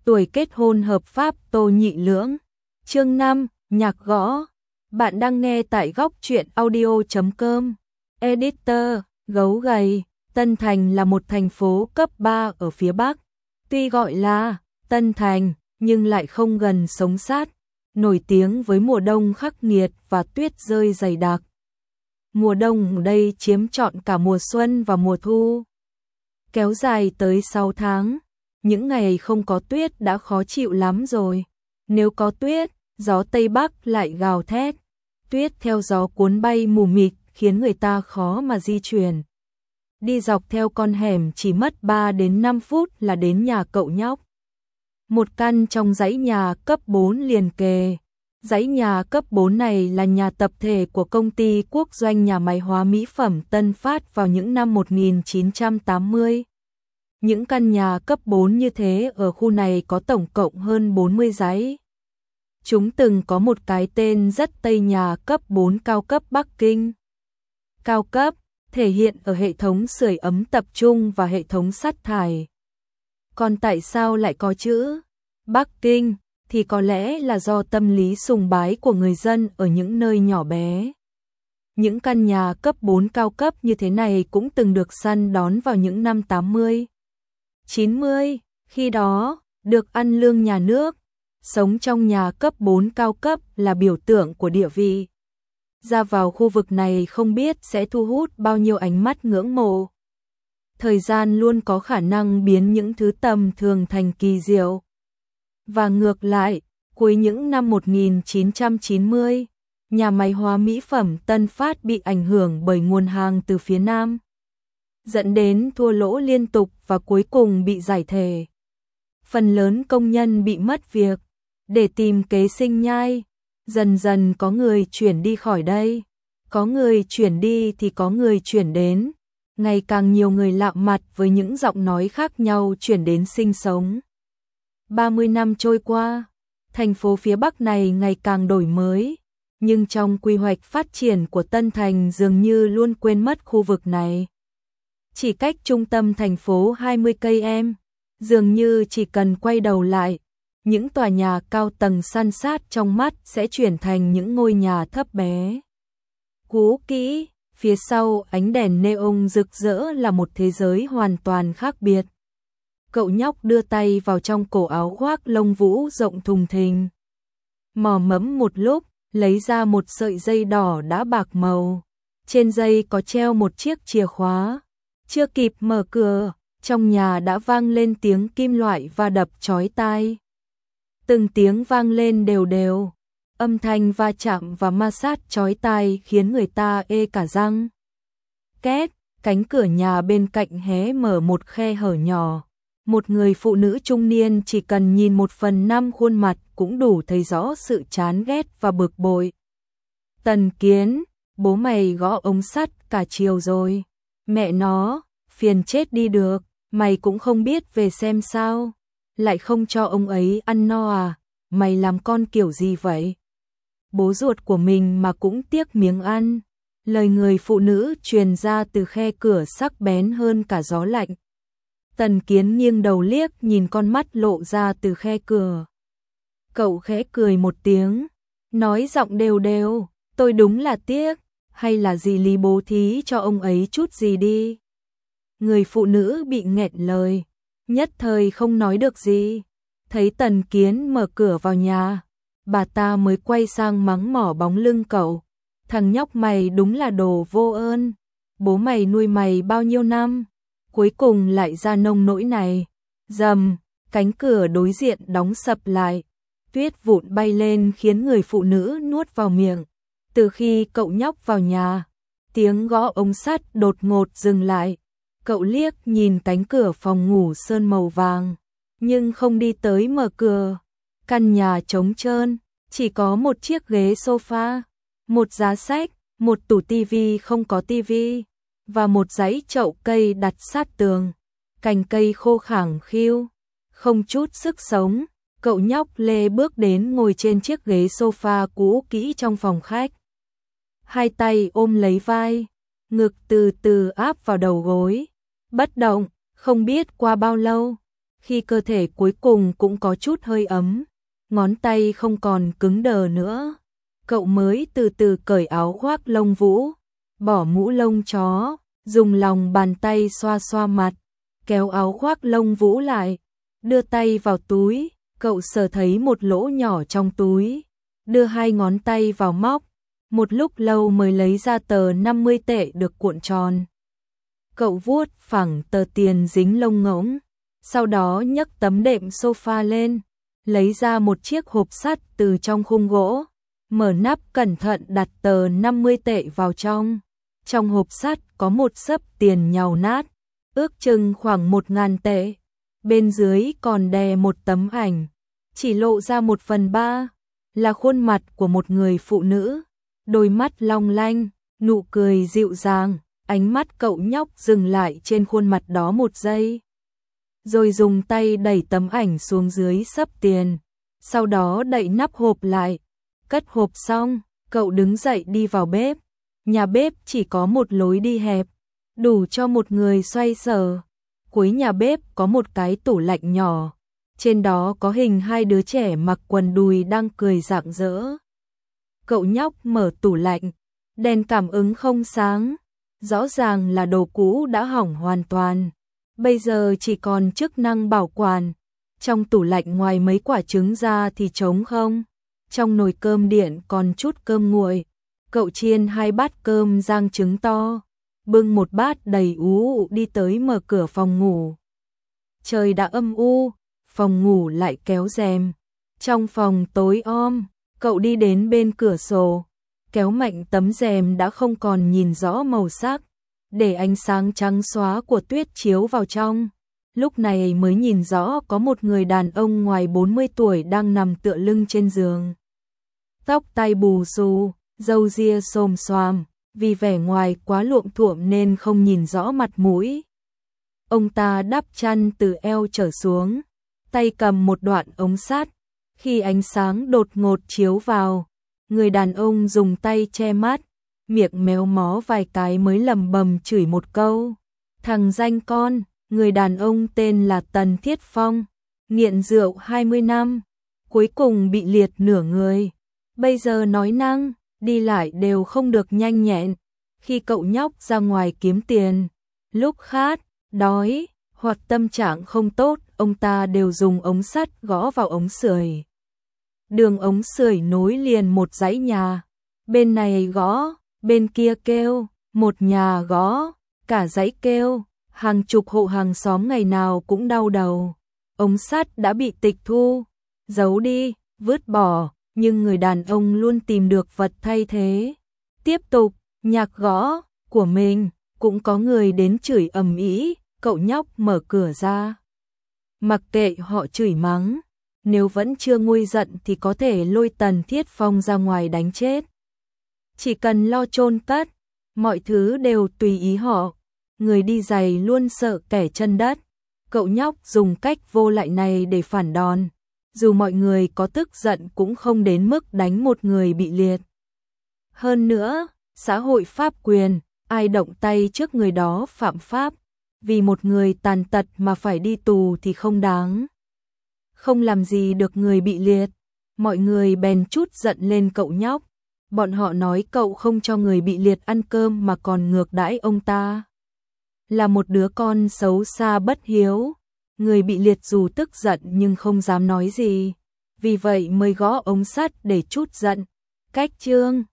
tuổi kết hôn hợp pháp Tô Nhị Lưỡng. Chương 5, nhạc gõ. Bạn đang nghe tại góc truyện audio.com. Editor, gấu gầy. Tân Thành là một thành phố cấp 3 ở phía Bắc. Tuy gọi là Tân Thành, nhưng lại không gần sống sát, nổi tiếng với mùa đông khắc nghiệt và tuyết rơi dày đặc. Mùa đông ở đây chiếm trọn cả mùa xuân và mùa thu, kéo dài tới 6 tháng. Những ngày không có tuyết đã khó chịu lắm rồi. Nếu có tuyết, gió Tây Bắc lại gào thét. Tuyết theo gió cuốn bay mù mịt khiến người ta khó mà di chuyển. Đi dọc theo con hẻm chỉ mất 3 đến 5 phút là đến nhà cậu nhóc. Một căn trong dãy nhà cấp 4 liền kề. Dãy nhà cấp 4 này là nhà tập thể của công ty quốc doanh nhà máy hóa mỹ phẩm Tân Phát vào những năm 1980. Những căn nhà cấp 4 như thế ở khu này có tổng cộng hơn 40 dãy. Chúng từng có một cái tên rất Tây nhà cấp 4 cao cấp Bắc Kinh. Cao cấp, thể hiện ở hệ thống sưởi ấm tập trung và hệ thống sắt thải. Còn tại sao lại có chữ Bắc Kinh thì có lẽ là do tâm lý sùng bái của người dân ở những nơi nhỏ bé. Những căn nhà cấp 4 cao cấp như thế này cũng từng được săn đón vào những năm 80, 90, khi đó được ăn lương nhà nước, sống trong nhà cấp 4 cao cấp là biểu tượng của địa vị. Ra vào khu vực này không biết sẽ thu hút bao nhiêu ánh mắt ngưỡng mộ. Thời gian luôn có khả năng biến những thứ tầm thường thành kỳ diệu. Và ngược lại, cuối những năm 1990, nhà máy hóa mỹ phẩm Tân Phát bị ảnh hưởng bởi nguồn hàng từ phía Nam, dẫn đến thua lỗ liên tục và cuối cùng bị giải thể. Phần lớn công nhân bị mất việc, để tìm kế sinh nhai. Dần dần có người chuyển đi khỏi đây, có người chuyển đi thì có người chuyển đến. Ngày càng nhiều người lạ mặt với những giọng nói khác nhau chuyển đến sinh sống. 30 năm trôi qua, thành phố phía Bắc này ngày càng đổi mới, nhưng trong quy hoạch phát triển của Tân Thành dường như luôn quên mất khu vực này. Chỉ cách trung tâm thành phố 20 km, dường như chỉ cần quay đầu lại, những tòa nhà cao tầng san sát trong mắt sẽ chuyển thành những ngôi nhà thấp bé, cũ kỹ. Phía sau ánh đèn neon rực rỡ là một thế giới hoàn toàn khác biệt. Cậu nhóc đưa tay vào trong cổ áo khoác lông vũ rộng thùng thình, mò mẫm một lúc, lấy ra một sợi dây đỏ đã bạc màu. Trên dây có treo một chiếc chìa khóa. Chưa kịp mở cửa, trong nhà đã vang lên tiếng kim loại va đập chói tai. Từng tiếng vang lên đều đều. Âm thanh va chạm và ma sát chói tai khiến người ta ê cả răng. Két, cánh cửa nhà bên cạnh hé mở một khe hở nhỏ. Một người phụ nữ trung niên chỉ cần nhìn 1/5 khuôn mặt cũng đủ thấy rõ sự chán ghét và bực bội. Tần Kiến, bố mày gõ ống sắt cả chiều rồi. Mẹ nó, phiền chết đi được, mày cũng không biết về xem sao. Lại không cho ông ấy ăn no à, mày làm con kiểu gì vậy? Bố ruột của mình mà cũng tiếc miếng ăn. Lời người phụ nữ truyền ra từ khe cửa sắc bén hơn cả gió lạnh. Tần Kiến nghiêng đầu liếc nhìn con mắt lộ ra từ khe cửa. Cậu khẽ cười một tiếng, nói giọng đều đều, tôi đúng là tiếc, hay là dì Lý bố thí cho ông ấy chút gì đi. Người phụ nữ bị nghẹn lời, nhất thời không nói được gì. Thấy Tần Kiến mở cửa vào nhà, bà ta mới quay sang mắng mỏ bóng lưng cậu. Thằng nhóc mày đúng là đồ vô ơn, bố mày nuôi mày bao nhiêu năm, cuối cùng lại ra nông nỗi này. Rầm, cánh cửa đối diện đóng sập lại, tuyết vụn bay lên khiến người phụ nữ nuốt vào miệng. Từ khi cậu nhóc vào nhà, tiếng gõ ống sắt đột ngột dừng lại. Cậu liếc nhìn cánh cửa phòng ngủ sơn màu vàng, nhưng không đi tới mở cửa. Căn nhà trống trơn, chỉ có một chiếc ghế sofa, một giá sách, một tủ tivi không có tivi, và một dãy chậu cây đặt sát tường. Cành cây khô khẳng khiu, không chút sức sống. Cậu nhóc lê bước đến ngồi trên chiếc ghế sofa cũ kỹ trong phòng khách. Hai tay ôm lấy vai, ngực từ từ áp vào đầu gối. Bất động, không biết qua bao lâu, khi cơ thể cuối cùng cũng có chút hơi ấm, ngón tay không còn cứng đờ nữa. Cậu mới từ từ cởi áo khoác lông vũ, bỏ mũ lông chó, dùng lòng bàn tay xoa xoa mặt, kéo áo khoác lông vũ lại, đưa tay vào túi, cậu sờ thấy một lỗ nhỏ trong túi, đưa hai ngón tay vào móc, một lúc lâu mới lấy ra tờ 50 tệ được cuộn tròn. Cậu vuốt phẳng tờ tiền dính lông ngỗng, sau đó nhấc tấm đệm sofa lên, lấy ra một chiếc hộp sắt từ trong khung gỗ, mở nắp cẩn thận đặt tờ 50 tệ vào trong. Trong hộp sắt có một xấp tiền nhàu nát, ước chừng khoảng 1.000 tệ. Bên dưới còn đè một tấm ảnh, chỉ lộ ra 1/3, là khuôn mặt của một người phụ nữ, đôi mắt long lanh, nụ cười dịu dàng. Ánh mắt cậu nhóc dừng lại trên khuôn mặt đó một giây, rồi dùng tay đẩy tấm ảnh xuống dưới xấp tiền, sau đó đậy nắp hộp lại. Cất hộp xong, cậu đứng dậy đi vào bếp. Nhà bếp chỉ có một lối đi hẹp, đủ cho một người xoay sở. Cuối nhà bếp có một cái tủ lạnh nhỏ, trên đó có hình hai đứa trẻ mặc quần đùi đang cười rạng rỡ. Cậu nhóc mở tủ lạnh, đèn cảm ứng không sáng, rõ ràng là đồ cũ đã hỏng hoàn toàn, bây giờ chỉ còn chức năng bảo quản. Trong tủ lạnh ngoài mấy quả trứng ra thì trống không, trong nồi cơm điện còn chút cơm nguội. Cậu chiên 2 bát cơm rang trứng to, bưng một bát đầy ú đi tới mở cửa phòng ngủ. Trời đã âm u, phòng ngủ lại kéo rèm. Trong phòng tối om, cậu đi đến bên cửa sổ, kéo mạnh tấm rèm đã không còn nhìn rõ màu sắc, để ánh sáng trắng xóa của tuyết chiếu vào trong. Lúc này mới nhìn rõ có một người đàn ông ngoài 40 tuổi đang nằm tựa lưng trên giường. Tóc tai bù xù, râu ria xồm xoàm, vì vẻ ngoài quá luộm thuộm nên không nhìn rõ mặt mũi. Ông ta đắp chăn từ eo trở xuống, tay cầm một đoạn ống sắt. Khi ánh sáng đột ngột chiếu vào, người đàn ông dùng tay che mắt, miệng méo mó vài cái mới lẩm bẩm chửi một câu. Thằng danh con. Người đàn ông tên là Tần Thiết Phong, nghiện rượu 20 năm, cuối cùng bị liệt nửa người. Bây giờ nói năng, đi lại đều không được nhanh nhẹn. Khi cậu nhóc ra ngoài kiếm tiền, lúc khát, đói, hoặc tâm trạng không tốt, ông ta đều dùng ống sắt gõ vào ống sưởi. Đường ống sưởi nối liền một dãy nhà, bên này gõ, bên kia kêu, một nhà gõ, cả dãy kêu. Hàng chục hộ hàng xóm ngày nào cũng đau đầu. Ống sắt đã bị tịch thu, giấu đi, vứt bỏ, nhưng người đàn ông luôn tìm được vật thay thế. Tiếp tục, nhạc gõ của mình, cũng có người đến chửi ầm ĩ. Cậu nhóc mở cửa ra, mặc kệ họ chửi mắng, nếu vẫn chưa nguôi giận thì có thể lôi Tần Thiết Phong ra ngoài đánh chết. Chỉ cần lo chôn cất, mọi thứ đều tùy ý họ. Người đi giày luôn sợ kẻ chân đất. Cậu nhóc dùng cách vô lại này để phản đòn. Dù mọi người có tức giận cũng không đến mức đánh một người bị liệt. Hơn nữa, xã hội pháp quyền, ai động tay trước người đó phạm pháp. Vì một người tàn tật mà phải đi tù thì không đáng. Không làm gì được người bị liệt. Mọi người bèn trút giận lên cậu nhóc. Bọn họ nói cậu không cho người bị liệt ăn cơm mà còn ngược đãi ông ta. Là một đứa con xấu xa bất hiếu. Người bị liệt dù tức giận nhưng không dám nói gì, vì vậy mới gõ ống sắt để trút giận. Cách chương